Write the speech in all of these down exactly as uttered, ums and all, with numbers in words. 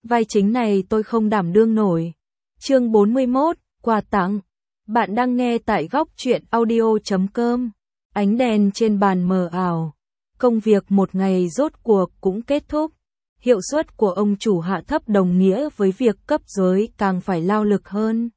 vai chính này tôi không đảm đương nổi. Chương bốn mươi mốt, quà tặng. Bạn đang nghe tại góc truyện audio chấm com. Ánh đèn trên bàn mờ ảo. Công việc một ngày rốt cuộc cũng kết thúc. Hiệu suất của ông chủ hạ thấp đồng nghĩa với việc cấp dưới càng phải lao lực hơn.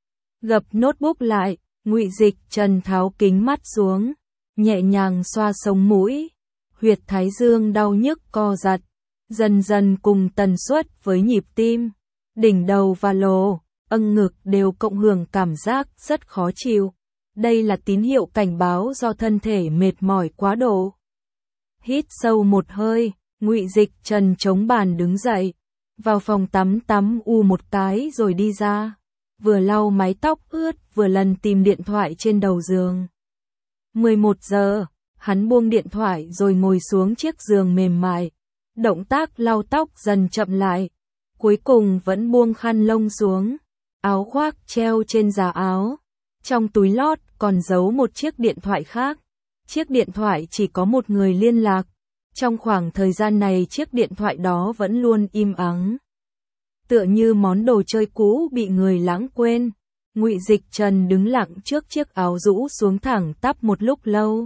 Gập notebook lại, Ngụy Dịch Trần tháo kính mắt xuống, nhẹ nhàng xoa sống mũi, huyệt thái dương đau nhức co giật, dần dần cùng tần suất với nhịp tim, đỉnh đầu và lồ, âng ngực đều cộng hưởng cảm giác rất khó chịu. Đây là tín hiệu cảnh báo do thân thể mệt mỏi quá độ. Hít sâu một hơi, Ngụy Dịch Trần chống bàn đứng dậy, vào phòng tắm tắm u một cái rồi đi ra, vừa lau mái tóc ướt vừa lần tìm điện thoại trên đầu giường. mười một giờ, hắn buông điện thoại rồi ngồi xuống chiếc giường mềm mại, động tác lau tóc dần chậm lại, cuối cùng vẫn buông khăn lông xuống, áo khoác treo trên giá áo, trong túi lót còn giấu một chiếc điện thoại khác. Chiếc điện thoại chỉ có một người liên lạc. Trong khoảng thời gian này chiếc điện thoại đó vẫn luôn im ắng. Tựa như món đồ chơi cũ bị người lãng quên, Ngụy Dịch Trần đứng lặng trước chiếc áo rũ xuống thẳng tắp một lúc lâu.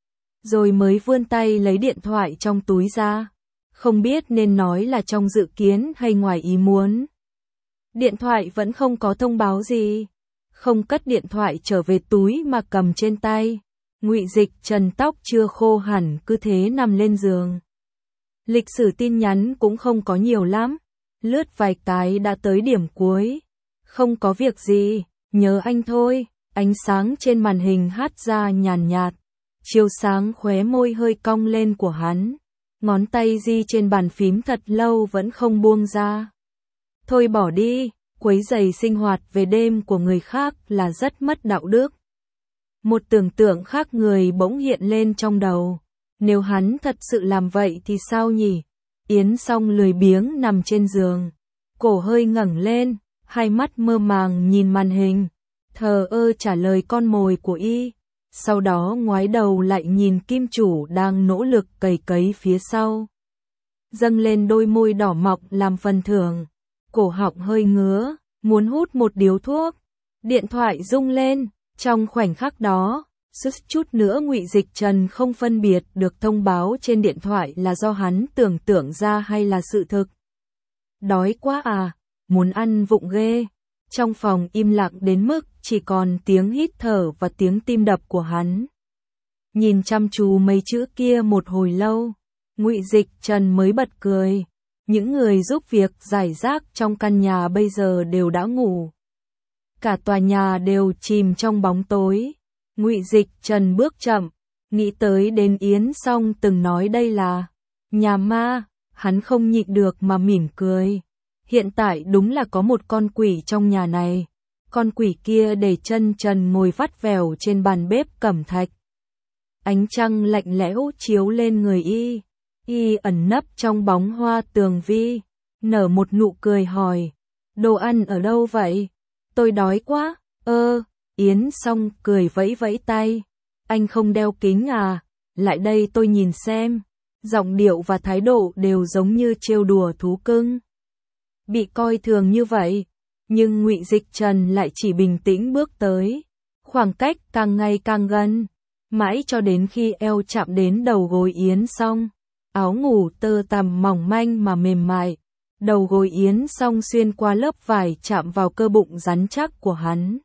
Rồi mới vươn tay lấy điện thoại trong túi ra. Không biết nên nói là trong dự kiến hay ngoài ý muốn. Điện thoại vẫn không có thông báo gì. Không cất điện thoại trở về túi mà cầm trên tay. Ngụy Dịch Trần tóc chưa khô hẳn cứ thế nằm lên giường. Lịch sử tin nhắn cũng không có nhiều lắm, lướt vài cái đã tới điểm cuối. Không có việc gì, nhớ anh thôi. Ánh sáng trên màn hình hát ra nhàn nhạt, chiếu sáng khóe môi hơi cong lên của hắn. Ngón tay di trên bàn phím thật lâu vẫn không buông ra. Thôi bỏ đi, quấy rầy sinh hoạt về đêm của người khác là rất mất đạo đức. Một tưởng tượng khác người bỗng hiện lên trong đầu. Nếu hắn thật sự làm vậy thì sao nhỉ? Yến Song lười biếng nằm trên giường, cổ hơi ngẩng lên, hai mắt mơ màng nhìn màn hình, thờ ơ trả lời con mồi của y. Sau đó ngoái đầu lại nhìn kim chủ đang nỗ lực cày cấy phía sau. Dâng lên đôi môi đỏ mọng làm phần thưởng, cổ họng hơi ngứa, muốn hút một điếu thuốc. Điện thoại rung lên. Trong khoảnh khắc đó, suýt chút nữa Ngụy Dịch Trần không phân biệt được thông báo trên điện thoại là do hắn tưởng tượng ra hay là sự thực. Đói quá à, muốn ăn vụng ghê. Trong phòng im lặng đến mức chỉ còn tiếng hít thở và tiếng tim đập của hắn. Nhìn chăm chú mấy chữ kia một hồi lâu, Ngụy Dịch Trần mới bật cười. Những người giúp việc rải rác trong căn nhà bây giờ đều đã ngủ. Cả tòa nhà đều chìm trong bóng tối. Ngụy Dịch Trần bước chậm, nghĩ tới đến Yến Song từng nói đây là nhà ma, hắn không nhịn được mà mỉm cười. Hiện tại đúng là có một con quỷ trong nhà này. Con quỷ kia để chân trần ngồi vắt vẻo trên bàn bếp cẩm thạch. Ánh trăng lạnh lẽo chiếu lên người y, y ẩn nấp trong bóng hoa tường vi, nở một nụ cười hỏi: "Đồ ăn ở đâu vậy? Tôi đói quá." "Ơ." Yến Song cười vẫy vẫy tay. "Anh không đeo kính à? Lại đây tôi nhìn xem." Giọng điệu và thái độ đều giống như trêu đùa thú cưng. Bị coi thường như vậy, nhưng Ngụy Dịch Trần lại chỉ bình tĩnh bước tới. Khoảng cách càng ngày càng gần, mãi cho đến khi eo chạm đến đầu gối Yến Song. Áo ngủ tơ tằm mỏng manh mà mềm mại. Đầu gối Yến Song xuyên qua lớp vải chạm vào cơ bụng rắn chắc của hắn.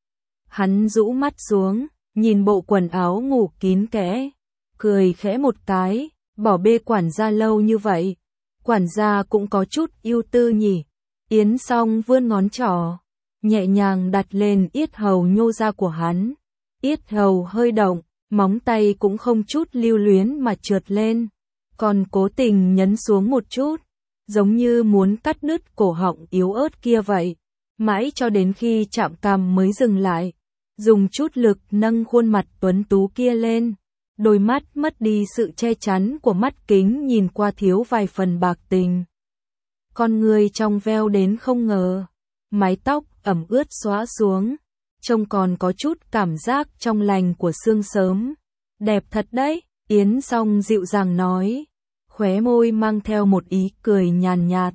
Hắn rũ mắt xuống, nhìn bộ quần áo ngủ kín kẽ, cười khẽ một cái, bỏ bê quản gia lâu như vậy. Quản gia cũng có chút ưu tư nhỉ. Yến Song vươn ngón trỏ, nhẹ nhàng đặt lên yết hầu nhô ra của hắn. Yết hầu hơi động, móng tay cũng không chút lưu luyến mà trượt lên, còn cố tình nhấn xuống một chút, giống như muốn cắt đứt cổ họng yếu ớt kia vậy. Mãi cho đến khi chạm cằm mới dừng lại, dùng chút lực nâng khuôn mặt tuấn tú kia lên. Đôi mắt mất đi sự che chắn của mắt kính nhìn qua thiếu vài phần bạc tình. Con người trong veo đến không ngờ, mái tóc ẩm ướt xõa xuống, trông còn có chút cảm giác trong lành của sương sớm. Đẹp thật đấy, Yến Song dịu dàng nói, khóe môi mang theo một ý cười nhàn nhạt.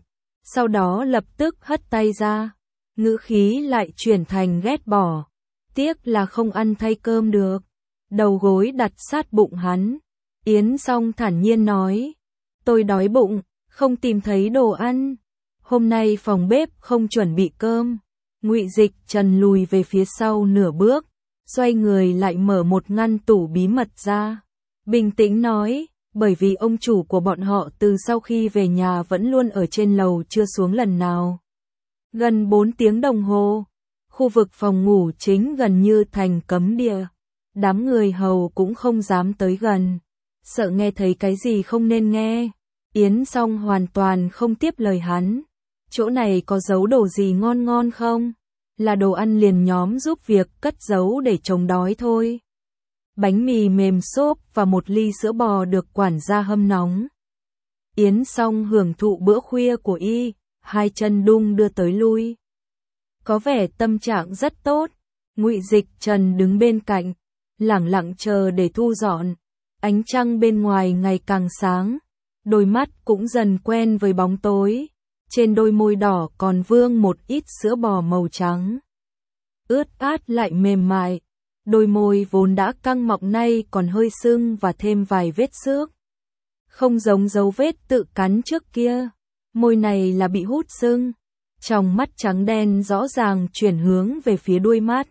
sau đó lập tức hất tay ra, ngữ khí lại chuyển thành ghét bỏ. Tiếc là không ăn thay cơm được. Đầu gối đặt sát bụng hắn. Yến Song thản nhiên nói, tôi đói bụng, không tìm thấy đồ ăn. Hôm nay phòng bếp không chuẩn bị cơm. Ngụy Dịch Trần lùi về phía sau nửa bước, xoay người lại mở một ngăn tủ bí mật ra. Bình tĩnh nói, bởi vì ông chủ của bọn họ từ sau khi về nhà vẫn luôn ở trên lầu chưa xuống lần nào. Gần bốn tiếng đồng hồ, khu vực phòng ngủ chính gần như thành cấm địa. Đám người hầu cũng không dám tới gần, sợ nghe thấy cái gì không nên nghe. Yến Song hoàn toàn không tiếp lời hắn. Chỗ này có giấu đồ gì ngon ngon không? Là đồ ăn liền nhóm giúp việc cất giấu để chống đói thôi. Bánh mì mềm xốp và một ly sữa bò được quản gia hâm nóng. Yến Song hưởng thụ bữa khuya của y, hai chân đung đưa tới lui. Có vẻ tâm trạng rất tốt. Ngụy Dịch Trần đứng bên cạnh, lẳng lặng chờ để thu dọn. Ánh trăng bên ngoài ngày càng sáng, đôi mắt cũng dần quen với bóng tối. Trên đôi môi đỏ còn vương một ít sữa bò màu trắng. Ướt át lại mềm mại. Đôi môi vốn đã căng mọng nay còn hơi sưng và thêm vài vết xước. Không giống dấu vết tự cắn trước kia. Môi này là bị hút sưng. Trong mắt trắng đen rõ ràng chuyển hướng về phía đuôi mắt.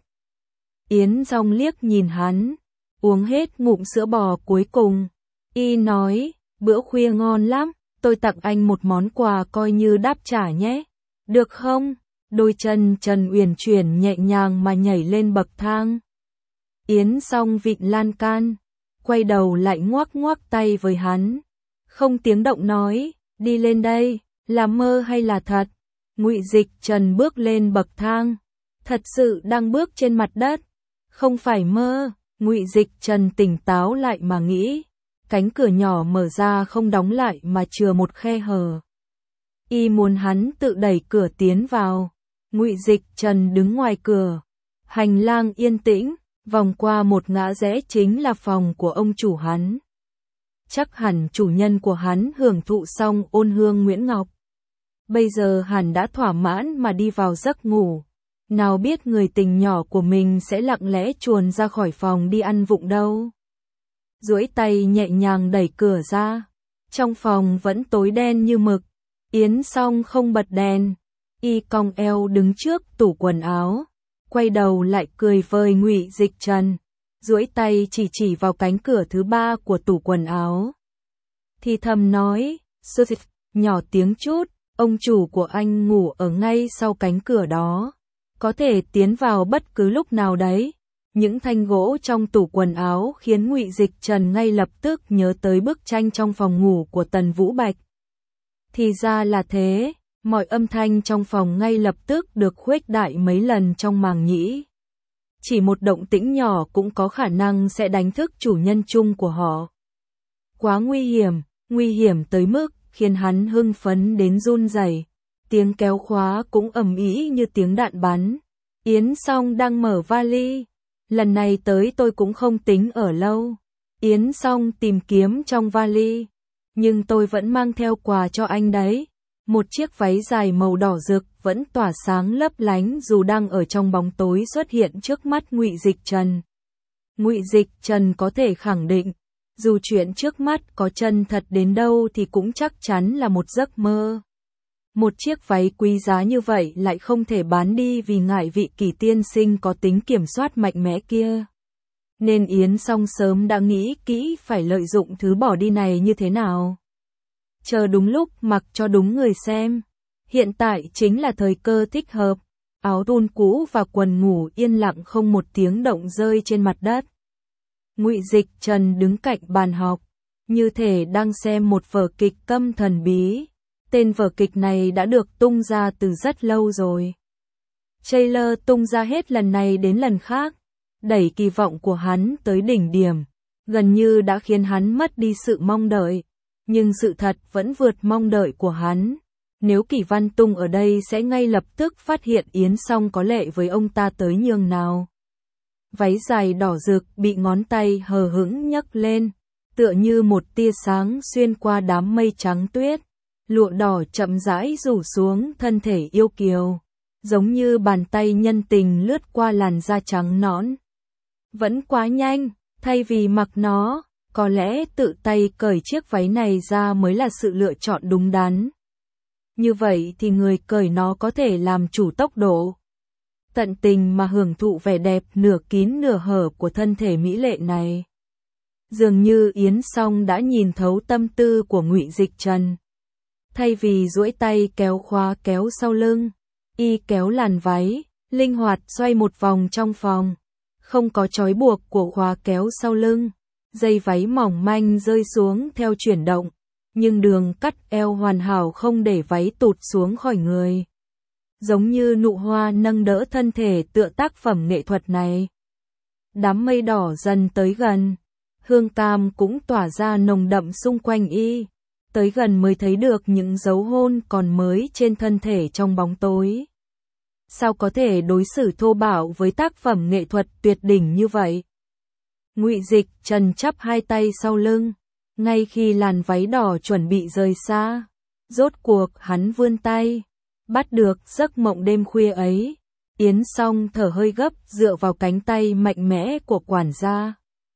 Yến Song liếc nhìn hắn, uống hết ngụm sữa bò cuối cùng. Y nói, bữa khuya ngon lắm, tôi tặng anh một món quà coi như đáp trả nhé. Được không? Đôi chân Trần uyển chuyển nhẹ nhàng mà nhảy lên bậc thang. Yến Song vịn lan can, quay đầu lại ngoắc ngoắc tay với hắn. Không tiếng động nói, đi lên đây, là mơ hay là thật? Ngụy Dịch Trần bước lên bậc thang, thật sự đang bước trên mặt đất. Không phải mơ, Ngụy Dịch Trần tỉnh táo lại mà nghĩ. Cánh cửa nhỏ mở ra không đóng lại mà chừa một khe hở. Y muốn hắn tự đẩy cửa tiến vào. Ngụy Dịch Trần đứng ngoài cửa. Hành lang yên tĩnh, vòng qua một ngã rẽ chính là phòng của ông chủ hắn. Chắc hẳn chủ nhân của hắn hưởng thụ xong ôn hương Nguyễn Ngọc. Bây giờ hẳn đã thỏa mãn mà đi vào giấc ngủ. Nào biết người tình nhỏ của mình sẽ lặng lẽ chuồn ra khỏi phòng đi ăn vụng đâu. Duỗi tay nhẹ nhàng đẩy cửa ra. Trong phòng vẫn tối đen như mực. Yến Song không bật đèn. Y cong eo đứng trước tủ quần áo. Quay đầu lại cười vơi Ngụy Dịch Trần. Duỗi tay chỉ chỉ vào cánh cửa thứ ba của tủ quần áo. Thì thầm nói, Sụt, nhỏ tiếng chút, ông chủ của anh ngủ ở ngay sau cánh cửa đó. Có thể tiến vào bất cứ lúc nào đấy. Những thanh gỗ trong tủ quần áo khiến Ngụy Dịch Trần ngay lập tức nhớ tới bức tranh trong phòng ngủ của Tần Vũ Bạch. Thì ra là thế, mọi âm thanh trong phòng ngay lập tức được khuếch đại mấy lần trong màng nhĩ. Chỉ một động tĩnh nhỏ cũng có khả năng sẽ đánh thức chủ nhân chung của họ. Quá nguy hiểm, nguy hiểm tới mức khiến hắn hưng phấn đến run rẩy. Tiếng kéo khóa cũng ầm ĩ như tiếng đạn bắn. Yến Song đang mở vali. Lần này tới tôi cũng không tính ở lâu. Yến Song tìm kiếm trong vali. Nhưng tôi vẫn mang theo quà cho anh đấy. Một chiếc váy dài màu đỏ rực vẫn tỏa sáng lấp lánh dù đang ở trong bóng tối xuất hiện trước mắt Ngụy Dịch Trần. Ngụy Dịch Trần có thể khẳng định, dù chuyện trước mắt có chân thật đến đâu thì cũng chắc chắn là một giấc mơ. Một chiếc váy quý giá như vậy lại không thể bán đi vì ngại vị Kỳ tiên sinh có tính kiểm soát mạnh mẽ kia. Nên Yến Song sớm đã nghĩ kỹ phải lợi dụng thứ bỏ đi này như thế nào. Chờ đúng lúc mặc cho đúng người xem. Hiện tại chính là thời cơ thích hợp. Áo thun cũ và quần ngủ yên lặng không một tiếng động rơi trên mặt đất. Ngụy Dịch Trần đứng cạnh bàn học, như thể đang xem một vở kịch câm thần bí. Tên vở kịch này đã được tung ra từ rất lâu rồi. Trailer tung ra hết lần này đến lần khác, đẩy kỳ vọng của hắn tới đỉnh điểm, gần như đã khiến hắn mất đi sự mong đợi. Nhưng sự thật vẫn vượt mong đợi của hắn. Nếu Kỷ Văn Tung ở đây sẽ ngay lập tức phát hiện Yến Song có lệ với ông ta tới nhường nào. Váy dài đỏ rực bị ngón tay hờ hững nhấc lên, tựa như một tia sáng xuyên qua đám mây trắng tuyết, lụa đỏ chậm rãi rủ xuống thân thể yêu kiều, giống như bàn tay nhân tình lướt qua làn da trắng nõn. Vẫn quá nhanh, thay vì mặc nó, có lẽ tự tay cởi chiếc váy này ra mới là sự lựa chọn đúng đắn. Như vậy thì người cởi nó có thể làm chủ tốc độ, tận tình mà hưởng thụ vẻ đẹp nửa kín nửa hở của thân thể mỹ lệ này. Dường như Yến Song đã nhìn thấu tâm tư của Ngụy Dịch Trần. Thay vì duỗi tay kéo khóa kéo sau lưng, y kéo làn váy, linh hoạt xoay một vòng trong phòng. Không có trói buộc của khóa kéo sau lưng, dây váy mỏng manh rơi xuống theo chuyển động, nhưng đường cắt eo hoàn hảo không để váy tụt xuống khỏi người. Giống như nụ hoa nâng đỡ thân thể tựa tác phẩm nghệ thuật này. Đám mây đỏ dần tới gần, hương cam cũng tỏa ra nồng đậm xung quanh y. Tới gần mới thấy được những dấu hôn còn mới trên thân thể trong bóng tối. Sao có thể đối xử thô bạo với tác phẩm nghệ thuật tuyệt đỉnh như vậy? Ngụy Dịch Trần chắp hai tay sau lưng, ngay khi làn váy đỏ chuẩn bị rời xa, rốt cuộc hắn vươn tay, bắt được giấc mộng đêm khuya ấy. Yến Song thở hơi gấp dựa vào cánh tay mạnh mẽ của quản gia.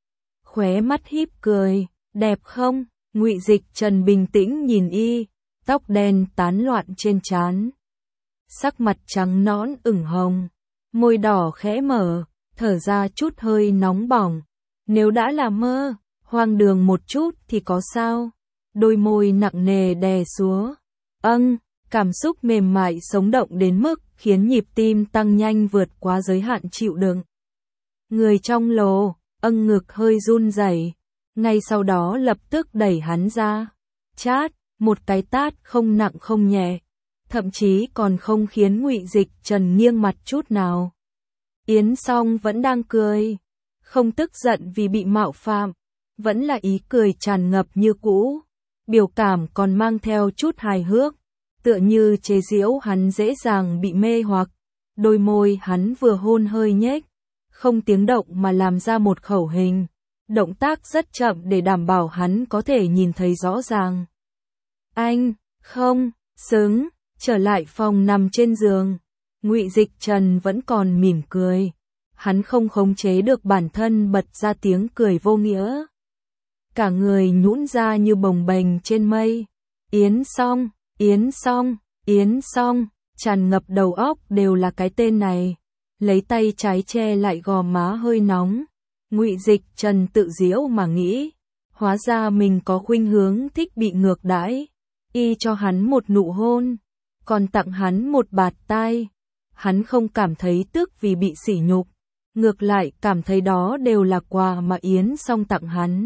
Khóe mắt híp cười, đẹp không? Ngụy Dịch Trần bình tĩnh nhìn y, tóc đen tán loạn trên trán. Sắc mặt trắng nõn ửng hồng, môi đỏ khẽ mở, thở ra chút hơi nóng bỏng. Nếu đã là mơ, hoang đường một chút thì có sao? Đôi môi nặng nề đè xuống. Âng, cảm xúc mềm mại sống động đến mức khiến nhịp tim tăng nhanh vượt quá giới hạn chịu đựng. Người trong lồ, âng ngực hơi run rẩy, ngay sau đó lập tức đẩy hắn ra. Chát, một cái tát không nặng không nhẹ, thậm chí còn không khiến Ngụy Dịch Trần nghiêng mặt chút nào. Yến Song vẫn đang cười, không tức giận vì bị mạo phạm, vẫn là ý cười tràn ngập như cũ, biểu cảm còn mang theo chút hài hước, tựa như chế giễu hắn dễ dàng bị mê hoặc. Đôi môi hắn vừa hôn hơi nhếch, không tiếng động mà làm ra một khẩu hình, động tác rất chậm để đảm bảo hắn có thể nhìn thấy rõ ràng. Anh, không, xứng, trở lại phòng nằm trên giường, Ngụy Dịch Trần vẫn còn mỉm cười. Hắn không khống chế được bản thân bật ra tiếng cười vô nghĩa. Cả người nhũn ra như bồng bềnh trên mây. Yến Song, Yến Song, Yến Song, tràn ngập đầu óc đều là cái tên này. Lấy tay trái che lại gò má hơi nóng. Ngụy Dịch Trần tự giễu mà nghĩ, hóa ra mình có khuynh hướng thích bị ngược đãi. Y cho hắn một nụ hôn, còn tặng hắn một bạt tai. Hắn không cảm thấy tức vì bị sỉ nhục, ngược lại cảm thấy đó đều là quà mà Yến Song tặng hắn.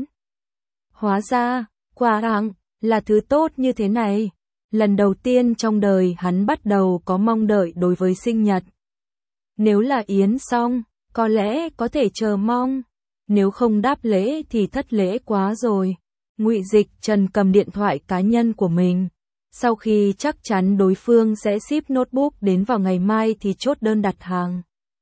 Hóa ra, quà tặng là thứ tốt như thế này. Lần đầu tiên trong đời hắn bắt đầu có mong đợi đối với sinh nhật. Nếu là Yến Song, có lẽ có thể chờ mong. Nếu không đáp lễ thì thất lễ quá rồi. Ngụy Dịch Trần cầm điện thoại cá nhân của mình. Sau khi chắc chắn đối phương sẽ ship notebook đến vào ngày mai thì chốt đơn đặt hàng.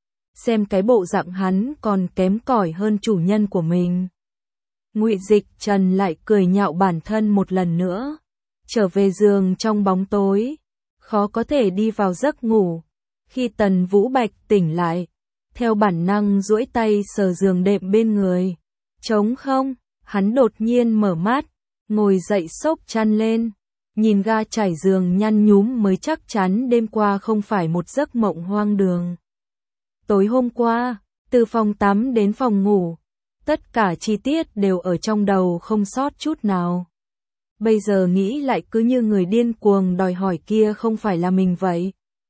Xem cái bộ dạng hắn còn kém cỏi hơn chủ nhân của mình. Ngụy Dịch Trần lại cười nhạo bản thân một lần nữa. Trở về giường trong bóng tối, khó có thể đi vào giấc ngủ. Khi Tần Vũ Bạch tỉnh lại, theo bản năng duỗi tay sờ giường đệm bên người. Trống không, hắn đột nhiên mở mắt, ngồi dậy xốc chăn lên, nhìn ga trải giường nhăn nhúm mới chắc chắn đêm qua không phải một giấc mộng hoang đường. Tối hôm qua, từ phòng tắm đến phòng ngủ, tất cả chi tiết đều ở trong đầu không sót chút nào. Bây giờ nghĩ lại cứ như người điên cuồng đòi hỏi kia không phải là mình vậy.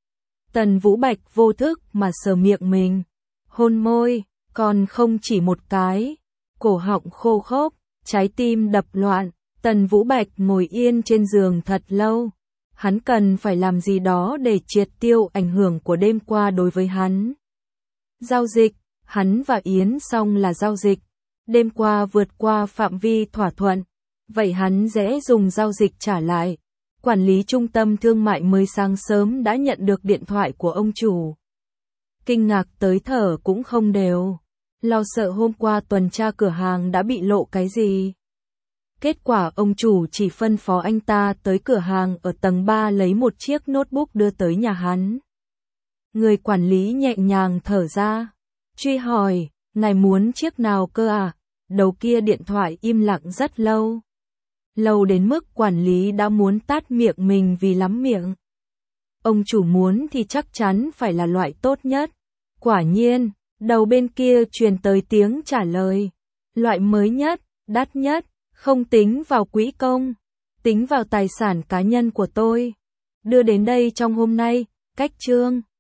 Tần Vũ Bạch vô thức mà sờ miệng mình, hôn môi, còn không chỉ một cái, cổ họng khô khốc, trái tim đập loạn. Tần Vũ Bạch ngồi yên trên giường thật lâu, hắn cần phải làm gì đó để triệt tiêu ảnh hưởng của đêm qua đối với hắn. Giao dịch, hắn và Yến Song là giao dịch, đêm qua vượt qua phạm vi thỏa thuận, vậy hắn dễ dùng giao dịch trả lại. Quản lý trung tâm thương mại mới sáng sớm đã nhận được điện thoại của ông chủ. Kinh ngạc tới thở cũng không đều, lo sợ hôm qua tuần tra cửa hàng đã bị lộ cái gì. Kết quả ông chủ chỉ phân phó anh ta tới cửa hàng ở tầng ba lấy một chiếc notebook đưa tới nhà hắn. Người quản lý nhẹ nhàng thở ra, truy hỏi, ngài muốn chiếc nào cơ à? Đầu kia điện thoại im lặng rất lâu. Lâu đến mức quản lý đã muốn tát miệng mình vì lắm miệng. Ông chủ muốn thì chắc chắn phải là loại tốt nhất. Quả nhiên, đầu bên kia truyền tới tiếng trả lời. Loại mới nhất, đắt nhất, không tính vào quỹ công, tính vào tài sản cá nhân của tôi. Đưa đến đây trong hôm nay, cách chương.